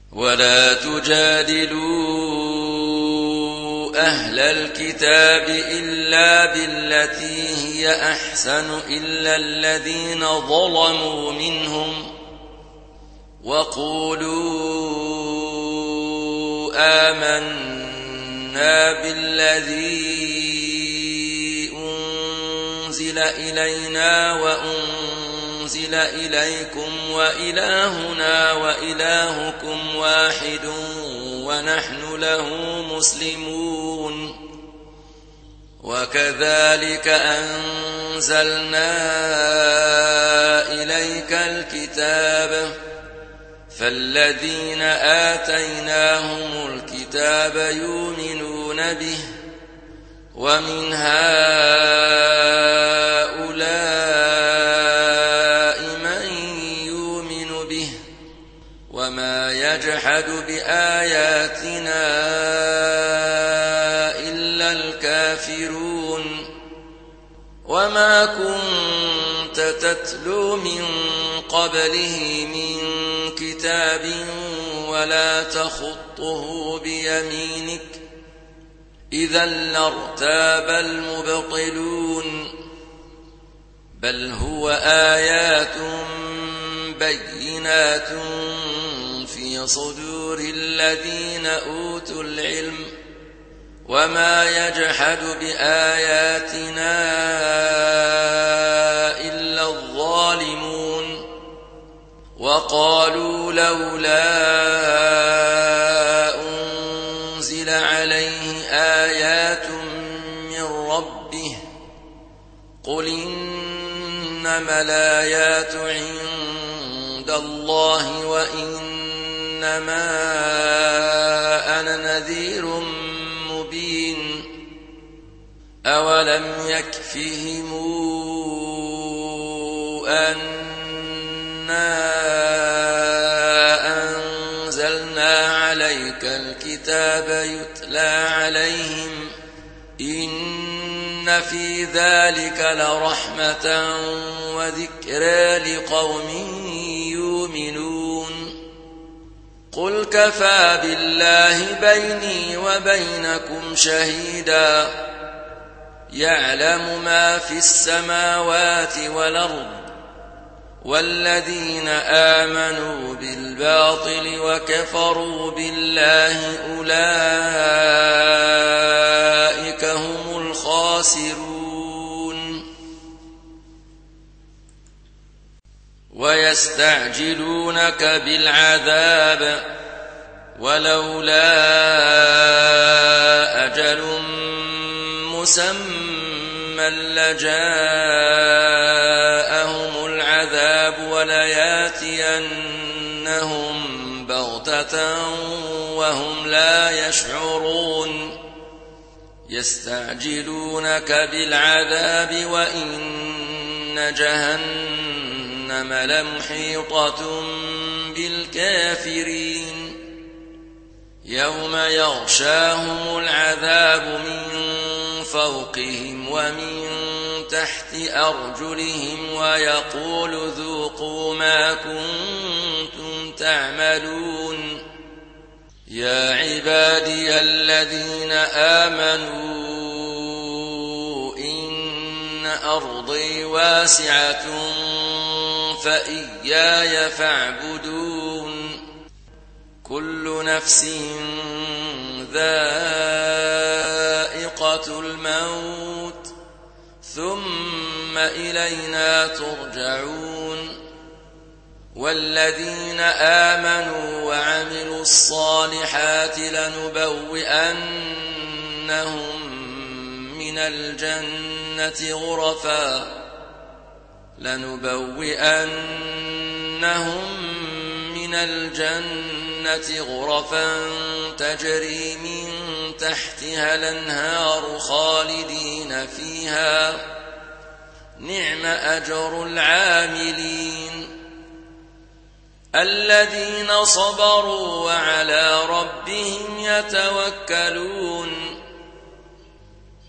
ولا تجادلوا أهل الكتاب إلا بالتي هي أحسن إلا الذين ظلموا منهم وقولوا آمنا بالذي أنزل إلينا وأنزل إليكم وإلهنا وإلهكم واحد ونحن له مسلمون وكذلك أنزلنا إليك الكتاب فالذين آتيناهم الكتاب يؤمنون به ومن هؤلاء من يؤمن به وما يجحد بآياتنا إلا الكافرون وما كنت تتلو من قبله من كتاب ولا تخطه بيمينك إذا لارتاب المبطلون بل هو آيات بينات في صدور الذين أوتوا العلم وما يجحد بآياتنا إلا الظالمون وقالوا لولا أنزل عليه آيات من ربه قل إنما الآيات عند الله وإنما أنا نذير مبين أولم يكفهم أنا أنزلنا عليك الكتاب يتلى عليهم إن في ذلك لرحمة وذكرى لقوم يؤمنون قل كفى بالله بيني وبينكم شهيدا يعلم ما في السماوات والأرض والذين آمنوا بالباطل وكفروا بالله أولئك هم الخاسرون ويستعجلونك بالعذاب ولولا أجل مسمى لجاءهم العذاب ولياتينهم بغتة وهم لا يشعرون يستعجلونك بالعذاب وإن جهنم لمحيطة بالكافرين يوم يغشاهم العذاب من فوقهم ومن تحت أرجلهم ويقول ذوقوا ما كنتم تعملون يا عبادي الذين آمنوا إن أرضي واسعة فإياي فاعبدون كل نفس ذائقة الموت ثم إلينا ترجعون والذين آمنوا وعملوا الصالحات لنبوئنهم من الجنة غرفا تجري من تحتها الأنهار خالدين فيها نعم أجر العاملين الذين صبروا وعلى ربهم يتوكلون